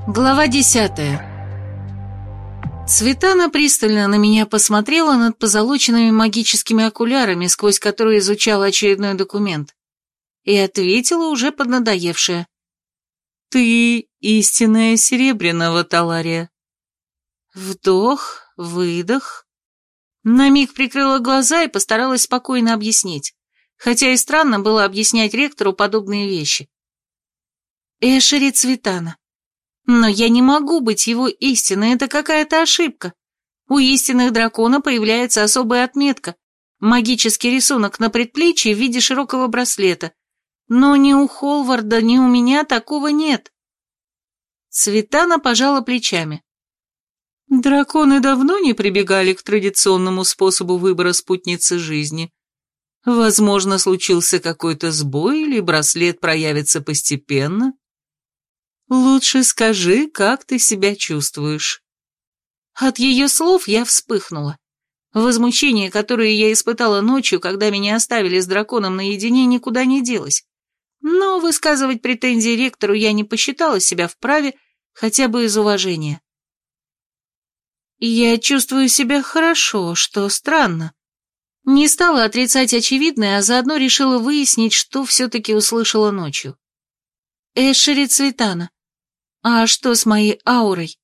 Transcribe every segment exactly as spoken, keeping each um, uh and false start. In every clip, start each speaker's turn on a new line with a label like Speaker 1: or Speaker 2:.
Speaker 1: Глава десятая. Цветана пристально на меня посмотрела над позолоченными магическими окулярами, сквозь которые изучала очередной документ, и ответила уже поднадоевшая. «Ты истинная Серебряного, Талария». Вдох, выдох. На миг прикрыла глаза и постаралась спокойно объяснить, хотя и странно было объяснять ректору подобные вещи. Эшери Цветана. Но я не могу быть его истиной, это какая-то ошибка. У истинных дракона появляется особая отметка, магический рисунок на предплечье в виде широкого браслета. Но ни у Холварда, ни у меня такого нет. Цветана пожала плечами. Драконы давно не прибегали к традиционному способу выбора спутницы жизни. Возможно, случился какой-то сбой или браслет проявится постепенно. Лучше скажи, как ты себя чувствуешь. От ее слов я вспыхнула. Возмущение, которое я испытала ночью, когда меня оставили с драконом наедине, никуда не делось. Но высказывать претензии ректору я не посчитала себя вправе, хотя бы из уважения. Я чувствую себя хорошо, что странно. Не стала отрицать очевидное, а заодно решила выяснить, что все-таки услышала ночью. Эшери Цветана. А что с моей аурой?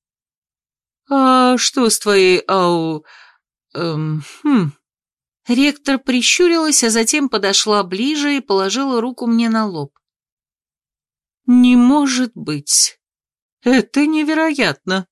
Speaker 1: А что с твоей ау... Эм, хм... Ректор прищурилась, а затем подошла ближе и положила руку мне на лоб. Не может быть. Это невероятно.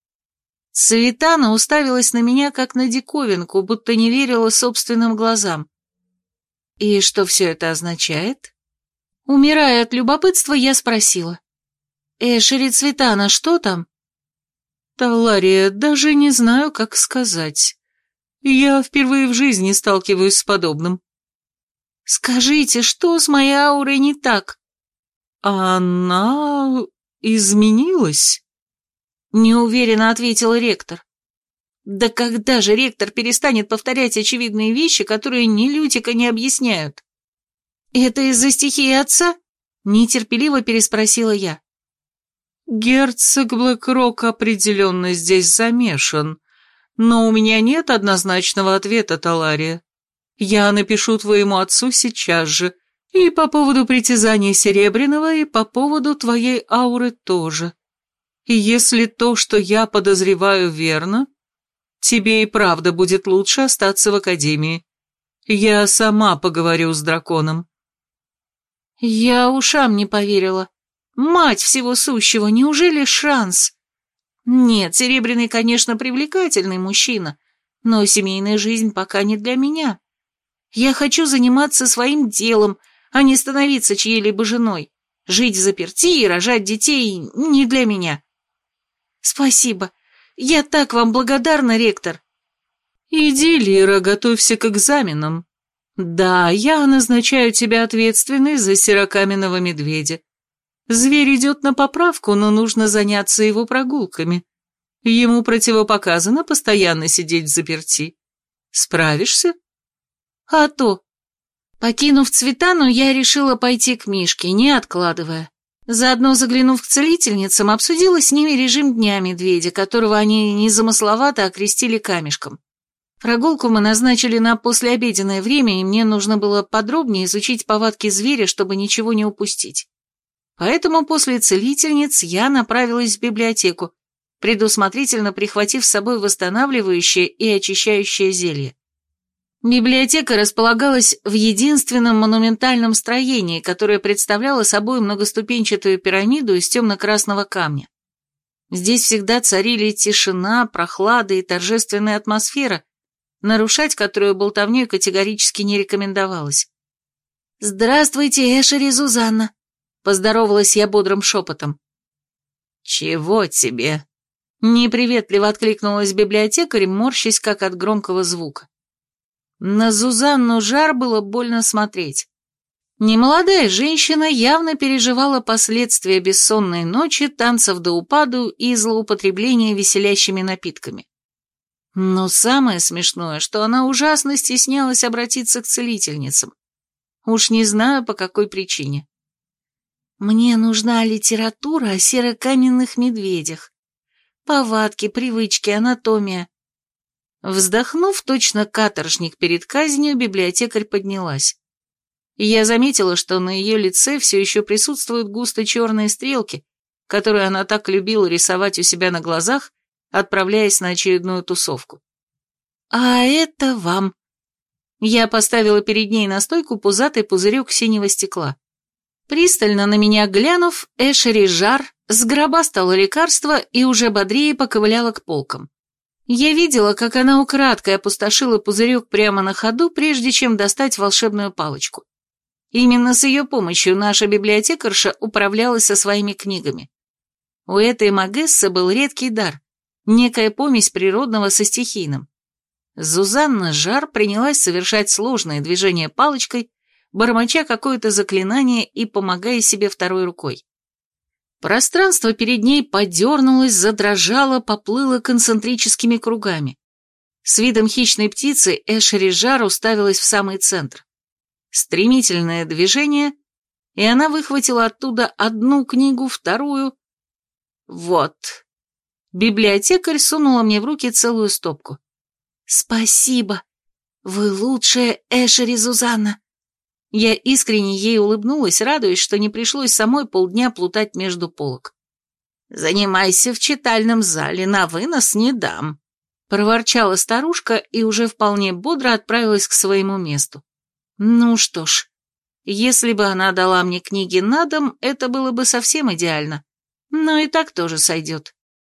Speaker 1: Цветана уставилась на меня, как на диковинку, будто не верила собственным глазам. И что все это означает? Умирая от любопытства, я спросила. «Эшери Цветана, что там?» «Талария, даже не знаю, как сказать. Я впервые в жизни сталкиваюсь с подобным». «Скажите, что с моей аурой не так?» «Она... изменилась?» Неуверенно ответил ректор. «Да когда же ректор перестанет повторять очевидные вещи, которые ни Лютика не объясняют?» «Это из-за стихии отца?» Нетерпеливо переспросила я. Герцог Блэкрок определенно здесь замешан, но у меня нет однозначного ответа, Талария. Я напишу твоему отцу сейчас же, и по поводу притязаний Серебряного, и по поводу твоей ауры тоже. И если то, что я подозреваю, верно, тебе и правда будет лучше остаться в Академии. Я сама поговорю с драконом». Я ушам не поверила. Мать всего сущего, неужели шанс? Нет, Серебряный, конечно, привлекательный мужчина, но семейная жизнь пока не для меня. Я хочу заниматься своим делом, а не становиться чьей-либо женой. Жить взаперти и рожать детей не для меня. Спасибо. Я так вам благодарна, ректор. Иди, Лира, готовься к экзаменам. Да, я назначаю тебя ответственной за серокаменного медведя. Зверь идет на поправку, но нужно заняться его прогулками. Ему противопоказано постоянно сидеть взаперти. Справишься? А то. Покинув Цветану, я решила пойти к Мишке, не откладывая. Заодно заглянув к целительницам, обсудила с ними режим дня медведя, которого они незамысловато окрестили камешком. Прогулку мы назначили на послеобеденное время, и мне нужно было подробнее изучить повадки зверя, чтобы ничего не упустить. Поэтому после целительниц я направилась в библиотеку, предусмотрительно прихватив с собой восстанавливающее и очищающее зелье. Библиотека располагалась в единственном монументальном строении, которое представляло собой многоступенчатую пирамиду из темно-красного камня. Здесь всегда царили тишина, прохлада и торжественная атмосфера, нарушать которую болтовнёй категорически не рекомендовалось. «Здравствуйте, Эшери Зузанна!» Поздоровалась я бодрым шепотом. «Чего тебе?» Неприветливо откликнулась библиотекарь, морщась как от громкого звука. На Зузанну Жар было больно смотреть. Немолодая женщина явно переживала последствия бессонной ночи, танцев до упаду и злоупотребления веселящими напитками. Но самое смешное, что она ужасно стеснялась обратиться к целительницам. Уж не знаю, по какой причине. Мне нужна литература о серокаменных медведях. Повадки, привычки, анатомия. Вздохнув, точно каторжник перед казнью, библиотекарь поднялась. Я заметила, что на ее лице все еще присутствуют густо черные стрелки, которые она так любила рисовать у себя на глазах, отправляясь на очередную тусовку. «А это вам». Я поставила перед ней на стойку пузатый пузырек синего стекла. Пристально на меня глянув, Эшери Жар сгробастала лекарство и уже бодрее поковыляла к полкам. Я видела, как она украдкой опустошила пузырек прямо на ходу, прежде чем достать волшебную палочку. Именно с ее помощью наша библиотекарша управлялась со своими книгами. У этой магессы был редкий дар, некая помесь природного со стихийным. Зузанна Жар принялась совершать сложные движения палочкой, бормоча какое-то заклинание и помогая себе второй рукой. Пространство перед ней подернулось, задрожало, поплыло концентрическими кругами. С видом хищной птицы Эшери Жар уставилась в самый центр. Стремительное движение, и она выхватила оттуда одну книгу, вторую. Вот. Библиотекарь сунула мне в руки целую стопку. «Спасибо. Вы лучшая, Эшери Зузанна». Я искренне ей улыбнулась, радуясь, что не пришлось самой полдня плутать между полок. «Занимайся в читальном зале, на вынос не дам», — проворчала старушка и уже вполне бодро отправилась к своему месту. Ну что ж, если бы она дала мне книги на дом, это было бы совсем идеально, но и так тоже сойдет.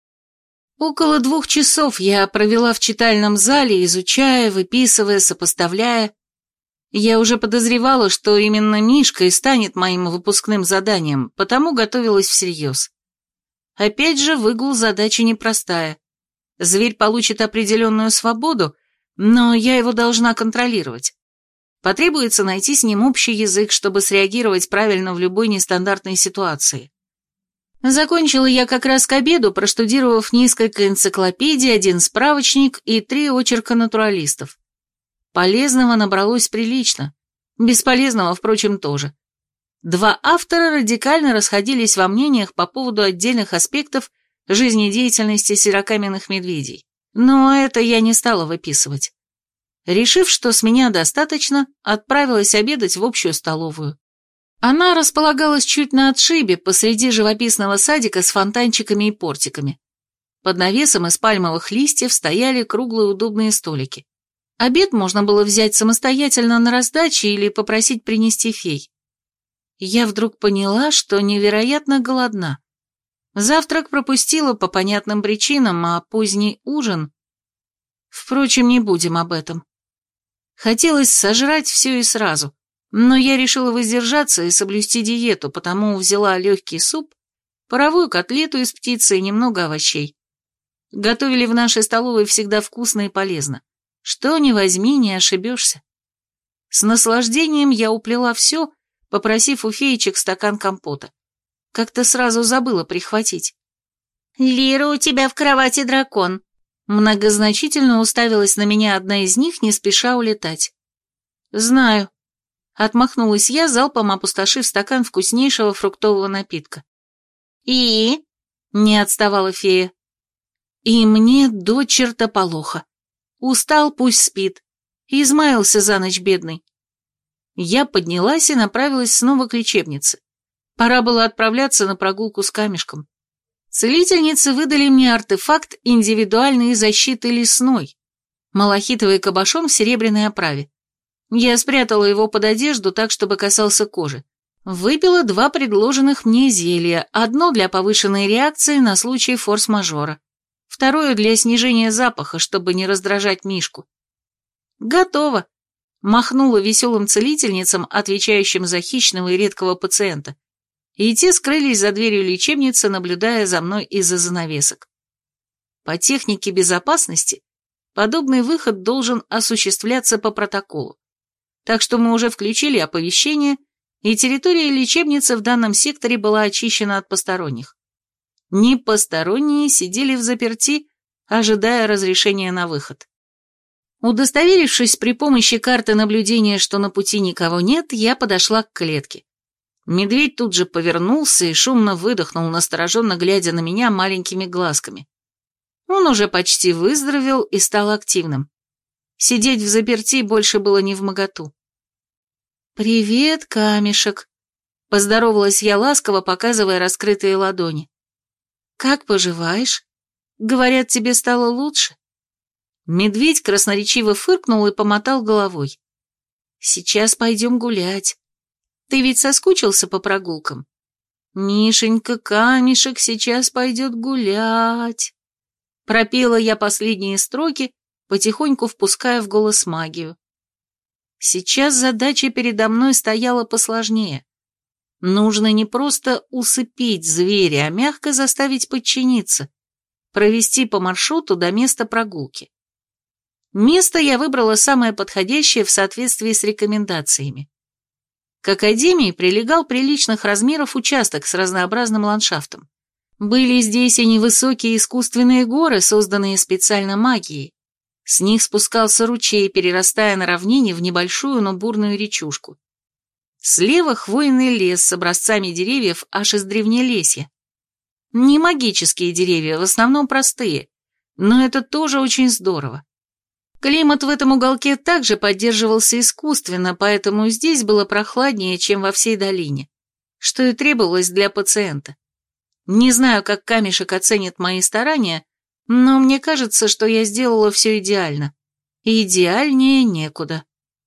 Speaker 1: Около двух часов я провела в читальном зале, изучая, выписывая, сопоставляя. Я уже подозревала, что именно Мишка и станет моим выпускным заданием, потому готовилась всерьез. Опять же, выгул задача непростая. Зверь получит определенную свободу, но я его должна контролировать. Потребуется найти с ним общий язык, чтобы среагировать правильно в любой нестандартной ситуации. Закончила я как раз к обеду, проштудировав несколько энциклопедий, один справочник и три очерка натуралистов. Полезного набралось прилично, бесполезного, впрочем, тоже. Два автора радикально расходились во мнениях по поводу отдельных аспектов жизнедеятельности серокаменных медведей, но это я не стала выписывать. Решив, что с меня достаточно, отправилась обедать в общую столовую. Она располагалась чуть на отшибе, посреди живописного садика с фонтанчиками и портиками. Под навесом из пальмовых листьев стояли круглые удобные столики. Обед можно было взять самостоятельно на раздаче или попросить принести фей. Я вдруг поняла, что невероятно голодна. Завтрак пропустила по понятным причинам, а поздний ужин... Впрочем, не будем об этом. Хотелось сожрать все и сразу, но я решила воздержаться и соблюсти диету, потому взяла легкий суп, паровую котлету из птицы и немного овощей. Готовили в нашей столовой всегда вкусно и полезно. Что ни возьми, не ошибешься. С наслаждением я уплела все, попросив у феечек стакан компота. Как-то сразу забыла прихватить.
Speaker 2: «Лира, у тебя в кровати дракон»,
Speaker 1: многозначительно уставилась на меня одна из них, не спеша улетать. «Знаю», — отмахнулась я, залпом опустошив стакан вкуснейшего фруктового напитка.
Speaker 2: «И?»
Speaker 1: — не отставала фея. «И мне до чертополоха. Устал, пусть спит. Измаялся за ночь бедный». Я поднялась и направилась снова к лечебнице. Пора было отправляться на прогулку с камешком. Целительницы выдали мне артефакт индивидуальной защиты лесной, малахитовый кабошон в серебряной оправе. Я спрятала его под одежду так, чтобы касался кожи. Выпила два предложенных мне зелья, одно для повышенной реакции на случай форс-мажора, второе для снижения запаха, чтобы не раздражать Мишку. «Готово!» — махнула веселым целительницам, отвечающим за хищного и редкого пациента, и те скрылись за дверью лечебницы, наблюдая за мной из-за занавесок. По технике безопасности подобный выход должен осуществляться по протоколу, так что мы уже включили оповещение, и территория лечебницы в данном секторе была очищена от посторонних. Непосторонние сидели взаперти, ожидая разрешения на выход. Удостоверившись при помощи карты наблюдения, что на пути никого нет, я подошла к клетке. Медведь тут же повернулся и шумно выдохнул, настороженно глядя на меня маленькими глазками. Он уже почти выздоровел и стал активным. Сидеть взаперти больше было невмоготу. «Привет, камешек», — поздоровалась я ласково, показывая раскрытые ладони. «Как поживаешь? Говорят, тебе стало лучше?» Медведь красноречиво фыркнул и помотал головой. «Сейчас пойдем гулять. Ты ведь соскучился по прогулкам? Мишенька, камешек сейчас пойдет гулять». Пропела я последние строки, потихоньку впуская в голос магию. Сейчас задача передо мной стояла посложнее. Нужно не просто усыпить зверя, а мягко заставить подчиниться, провести по маршруту до места прогулки. Место я выбрала самое подходящее в соответствии с рекомендациями. К академии прилегал приличных размеров участок с разнообразным ландшафтом. Были здесь и невысокие искусственные горы, созданные специально магией. С них спускался ручей, перерастая на равнине в небольшую, но бурную речушку. Слева хвойный лес с образцами деревьев аж из древнелесья. Не магические деревья, в основном простые, но это тоже очень здорово. Климат в этом уголке также поддерживался искусственно, поэтому здесь было прохладнее, чем во всей долине, что и требовалось для пациента. Не знаю, как камешек оценит мои старания, но мне кажется, что я сделала все идеально. Идеальнее некуда.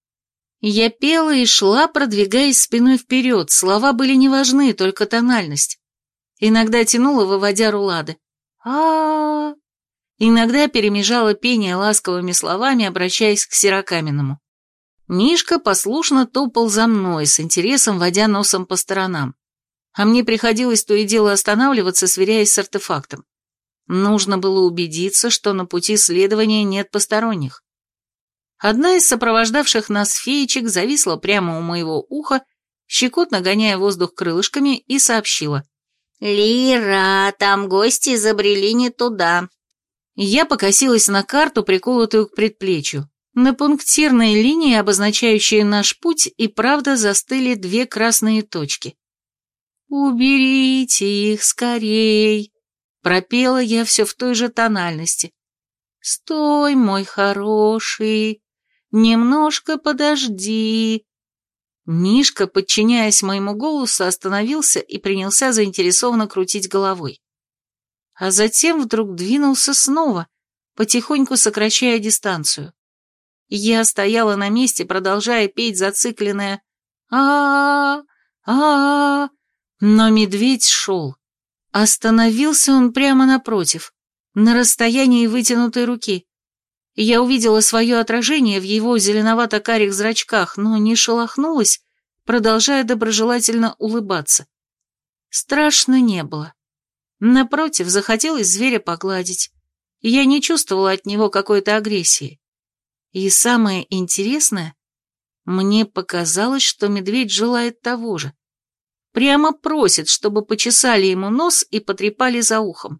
Speaker 1: Я пела и шла, продвигаясь спиной вперед, слова были не важны, только тональность. Иногда тянула, выводя рулады. а, -а, -а. Иногда перемежала пение ласковыми словами, обращаясь к Серокаменному. Мишка послушно топал за мной, с интересом водя носом по сторонам. А мне приходилось то и дело останавливаться, сверяясь с артефактом. Нужно было убедиться, что на пути следования нет посторонних. Одна из сопровождавших нас феечек зависла прямо у моего уха, щекотно гоняя воздух крылышками, и сообщила.
Speaker 2: «Лира, там гости забрели не туда».
Speaker 1: Я покосилась на карту, приколотую к предплечью. На пунктирной линии, обозначающей наш путь, и правда застыли две красные точки. «Уберите их скорей», — пропела я все в той же тональности. «Стой, мой хороший, немножко подожди». Мишка, подчиняясь моему голосу, остановился и принялся заинтересованно крутить головой. А затем вдруг двинулся снова, потихоньку сокращая дистанцию. Я стояла на месте, продолжая петь зацикленное а а а а но медведь шел. Остановился он прямо напротив, на расстоянии вытянутой руки. Я увидела свое отражение в его зеленовато-карих зрачках, но не шелохнулась, продолжая доброжелательно улыбаться. Страшно не было. Напротив, захотелось зверя погладить. Я не чувствовала от него какой-то агрессии. И самое интересное, мне показалось, что медведь желает того же. Прямо просит, чтобы почесали ему нос и потрепали за ухом.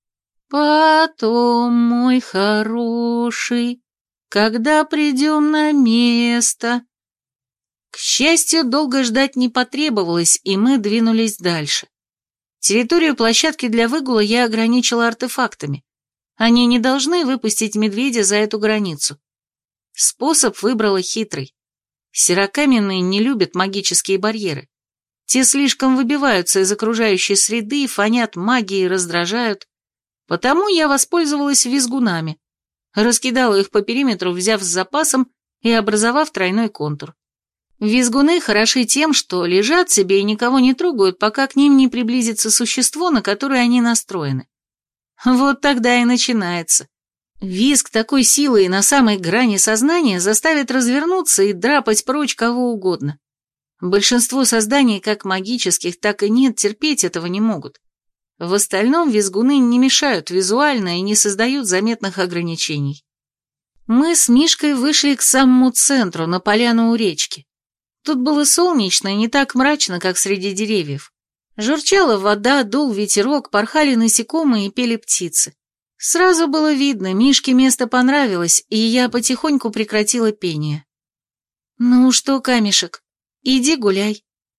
Speaker 1: «Потом, мой хороший, когда придем на место...» К счастью, долго ждать не потребовалось, и мы двинулись дальше. Территорию площадки для выгула я ограничила артефактами. Они не должны выпустить медведя за эту границу. Способ выбрала хитрый. Серокаменные не любят магические барьеры. Те слишком выбиваются из окружающей среды, фонят магией и раздражают. Потому я воспользовалась визгунами. Раскидала их по периметру, взяв с запасом и образовав тройной контур. Визгуны хороши тем, что лежат себе и никого не трогают, пока к ним не приблизится существо, на которое они настроены. Вот тогда и начинается. Визг такой силы и на самой грани сознания заставит развернуться и драпать прочь кого угодно. Большинство созданий, как магических, так и нет, терпеть этого не могут. В остальном визгуны не мешают визуально и не создают заметных ограничений. Мы с Мишкой вышли к самому центру, на поляну у речки. Тут было солнечно и не так мрачно, как среди деревьев. Журчала вода, дул ветерок, порхали насекомые и пели птицы. Сразу было видно, Мишке место понравилось, и я потихоньку прекратила пение. «Ну что, камешек, иди гуляй».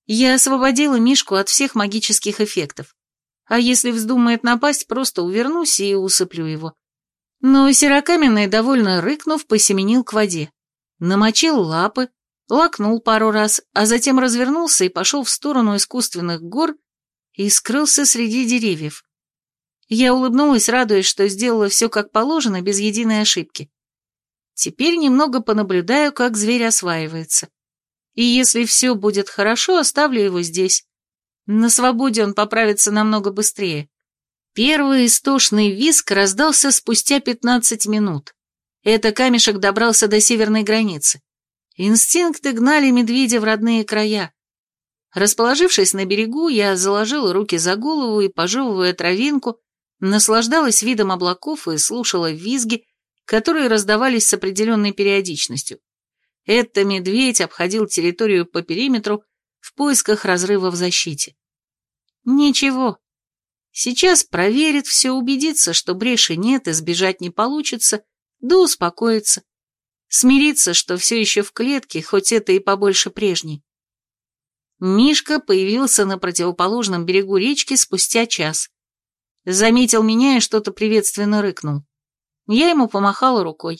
Speaker 1: Я освободила Мишку от всех магических эффектов. А если вздумает напасть, просто увернусь и усыплю его. Но Серокаменный, довольно рыкнув, посеменил к воде. Намочил лапы, лакнул пару раз, а затем развернулся и пошел в сторону искусственных гор и скрылся среди деревьев. Я улыбнулась, радуясь, что сделала все как положено, без единой ошибки. Теперь немного понаблюдаю, как зверь осваивается. И если все будет хорошо, оставлю его здесь. На свободе он поправится намного быстрее. Первый истошный визг раздался спустя пятнадцать минут. Это камешек добрался до северной границы. Инстинкты гнали медведя в родные края. Расположившись на берегу, я заложила руки за голову и, пожевывая травинку, наслаждалась видом облаков и слушала визги, которые раздавались с определенной периодичностью. Это медведь обходил территорию по периметру в поисках разрыва в защите. Ничего. Сейчас проверит все, убедится, что бреши нет и сбежать не получится, да успокоится. Смириться, что все еще в клетке, хоть это и побольше прежней. Мишка появился на противоположном берегу речки спустя час. Заметил меня и что-то приветственно рыкнул. Я ему помахала рукой.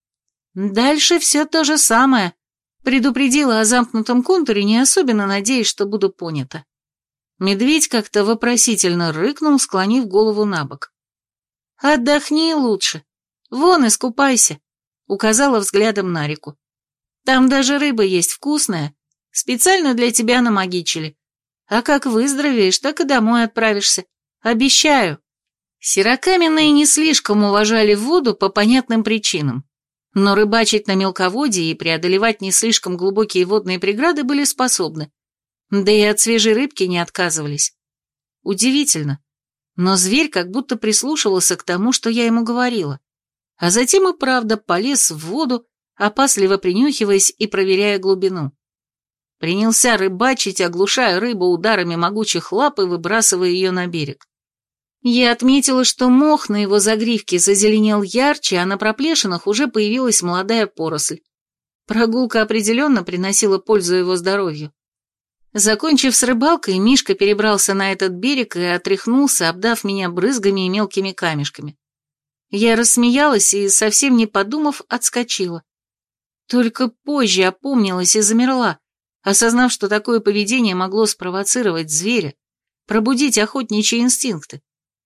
Speaker 1: Дальше все то же самое. Предупредила о замкнутом контуре, не особенно надеясь, что буду понята. Медведь как-то вопросительно рыкнул, склонив голову на бок. «Отдохни лучше. Вон, искупайся», — указала взглядом на реку. «Там даже рыба есть вкусная. Специально для тебя намагичили. А как выздоровеешь, так и домой отправишься. Обещаю». Серокаменные не слишком уважали воду по понятным причинам. Но рыбачить на мелководье и преодолевать не слишком глубокие водные преграды были способны. Да и от свежей рыбки не отказывались. Удивительно, но зверь как будто прислушивался к тому, что я ему говорила. А затем и правда полез в воду, опасливо принюхиваясь и проверяя глубину. Принялся рыбачить, оглушая рыбу ударами могучих лап и выбрасывая ее на берег. Я отметила, что мох на его загривке зазеленел ярче, а на проплешинах уже появилась молодая поросль. Прогулка определенно приносила пользу его здоровью. Закончив с рыбалкой, Мишка перебрался на этот берег и отряхнулся, обдав меня брызгами и мелкими камешками. Я рассмеялась и, совсем не подумав, отскочила. Только позже опомнилась и замерла, осознав, что такое поведение могло спровоцировать зверя, пробудить охотничьи инстинкты.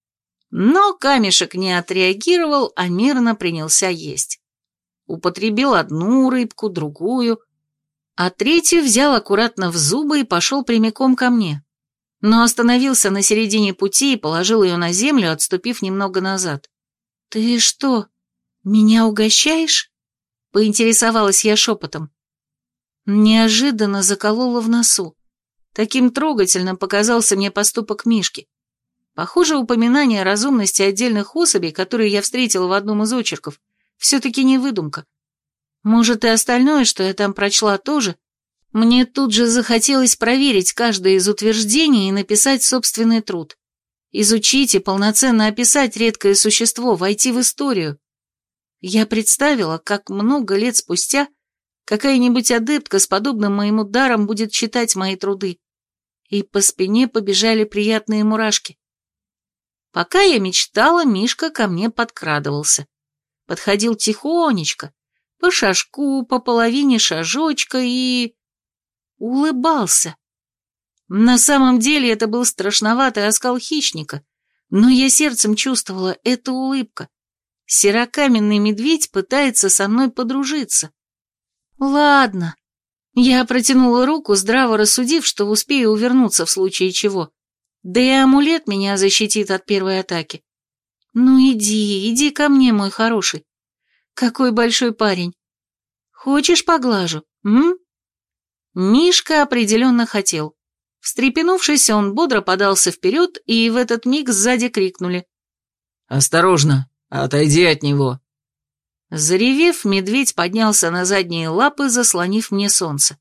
Speaker 1: Но камешек не отреагировал, а мирно принялся есть. Употребил одну рыбку, другую, а третью взял аккуратно в зубы и пошел прямиком ко мне. Но остановился на середине пути и положил ее на землю, отступив немного назад. «Ты что, меня угощаешь?» — поинтересовалась я шепотом. Неожиданно заколола в носу. Таким трогательным показался мне поступок Мишки. Похоже, упоминание о разумности отдельных особей, которые я встретила в одном из очерков, все-таки не выдумка. Может, и остальное, что я там прочла, тоже? Мне тут же захотелось проверить каждое из утверждений и написать собственный труд. Изучить и полноценно описать редкое существо, войти в историю. Я представила, как много лет спустя какая-нибудь адептка с подобным моему даром будет читать мои труды. И по спине побежали приятные мурашки. Пока я мечтала, Мишка ко мне подкрадывался. Подходил тихонечко, по шажку, по половине шажочка и... улыбался. На самом деле это был страшноватый оскал хищника, но я сердцем чувствовала, это улыбка. Серокаменный медведь пытается со мной подружиться. Ладно. Я протянула руку, здраво рассудив, что успею увернуться в случае чего. Да и амулет меня защитит от первой атаки. Ну иди, иди ко мне, мой хороший. Какой большой парень. Хочешь, поглажу, м? Мишка определенно хотел. Встрепенувшись, он бодро подался вперед, и в этот миг сзади крикнули.
Speaker 3: «Осторожно, отойди от него!»
Speaker 1: Заревев, медведь поднялся на задние лапы, заслонив мне солнце.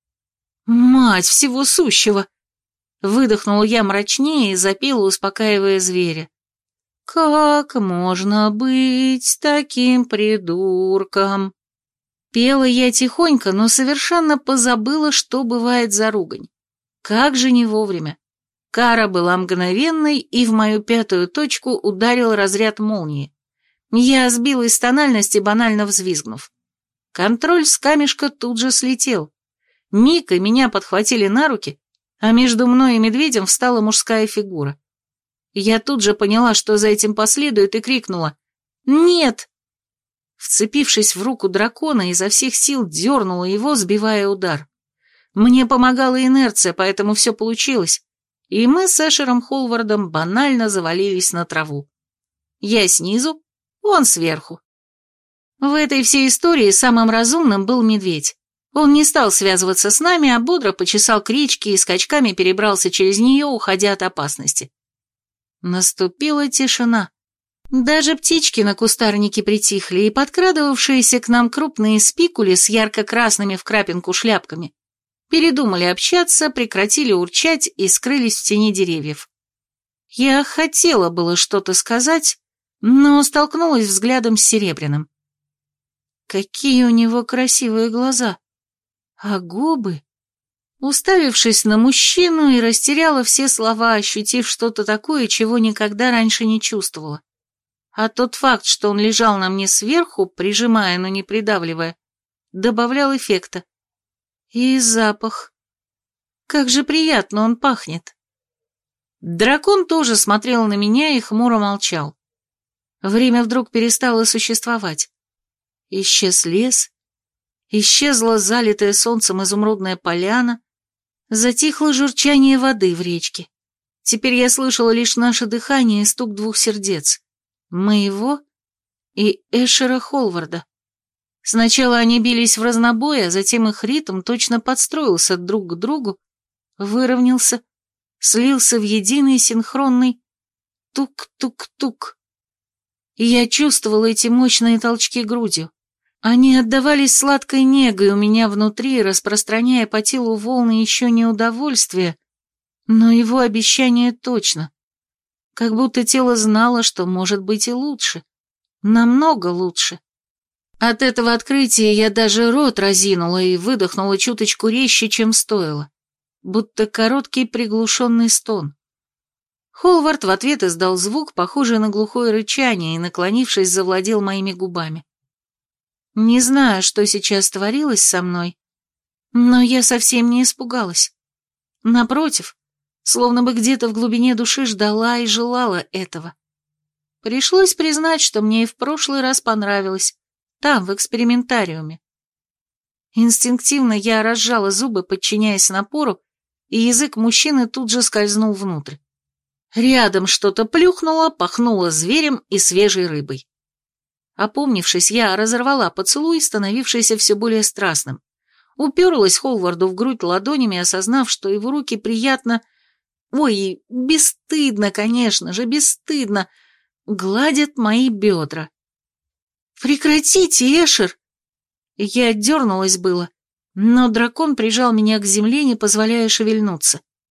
Speaker 1: «Мать всего сущего!» Выдохнула я мрачнее и запела, успокаивая зверя. «Как можно быть таким придурком?» Пела я тихонько, но совершенно позабыла, что бывает за ругань. Как же не вовремя. Кара была мгновенной, и в мою пятую точку ударил разряд молнии. Я сбилась с тональности, банально взвизгнув. Контроль с камешка тут же слетел. Миг и меня подхватили на руки, а между мной и медведем встала мужская фигура. Я тут же поняла, что за этим последует, и крикнула «Нет!». Вцепившись в руку дракона, изо всех сил дернула его, сбивая удар. Мне помогала инерция, поэтому все получилось, и мы с Эшером Холвардом банально завалились на траву. Я снизу, он сверху. В этой всей истории самым разумным был медведь. Он не стал связываться с нами, а бодро почесал к речке и скачками перебрался через нее, уходя от опасности. Наступила тишина. Даже птички на кустарнике притихли, и подкрадывавшиеся к нам крупные спикули с ярко-красными в крапинку шляпками передумали общаться, прекратили урчать и скрылись в тени деревьев. Я хотела было что-то сказать, но столкнулась взглядом с Серебряным. Какие у него красивые глаза! А губы? Уставившись на мужчину, и растеряла все слова, ощутив что-то такое, чего никогда раньше не чувствовала. А тот факт, что он лежал на мне сверху, прижимая, но не придавливая, добавлял эффекта. И запах. Как же приятно он пахнет. Дракон тоже смотрел на меня и хмуро молчал. Время вдруг перестало существовать. Исчез лес, исчезла залитая солнцем изумрудная поляна, затихло журчание воды в речке. Теперь я слышала лишь наше дыхание и стук двух сердец. Моего и Эшера Холварда. Сначала они бились в разнобой, а затем их ритм точно подстроился друг к другу, выровнялся, слился в единый синхронный тук-тук-тук. И я чувствовала эти мощные толчки грудью. Они отдавались сладкой негой у меня внутри, распространяя по телу волны еще не удовольствия, но его обещание точно. Как будто тело знало, что может быть и лучше. Намного лучше. От этого открытия я даже рот разинула и выдохнула чуточку резче, чем стоило. Будто короткий приглушенный стон. Холвард в ответ издал звук, похожий на глухое рычание, и, наклонившись, завладел моими губами. Не знаю, что сейчас творилось со мной, но я совсем не испугалась. Напротив, словно бы где-то в глубине души ждала и желала этого. Пришлось признать, что мне и в прошлый раз понравилось, там, в экспериментариуме. Инстинктивно я разжала зубы, подчиняясь напору, и язык мужчины тут же скользнул внутрь. Рядом что-то плюхнуло, пахнуло зверем и свежей рыбой. Опомнившись, я разорвала поцелуй, становившийся все более страстным. Уперлась Холварду в грудь ладонями, осознав, что его руки приятно... Ой, бесстыдно, конечно же, бесстыдно. Гладят мои бедра. «Прекратите, Эшер!» Я дернулась было, но дракон прижал меня к земле, не позволяя шевельнуться.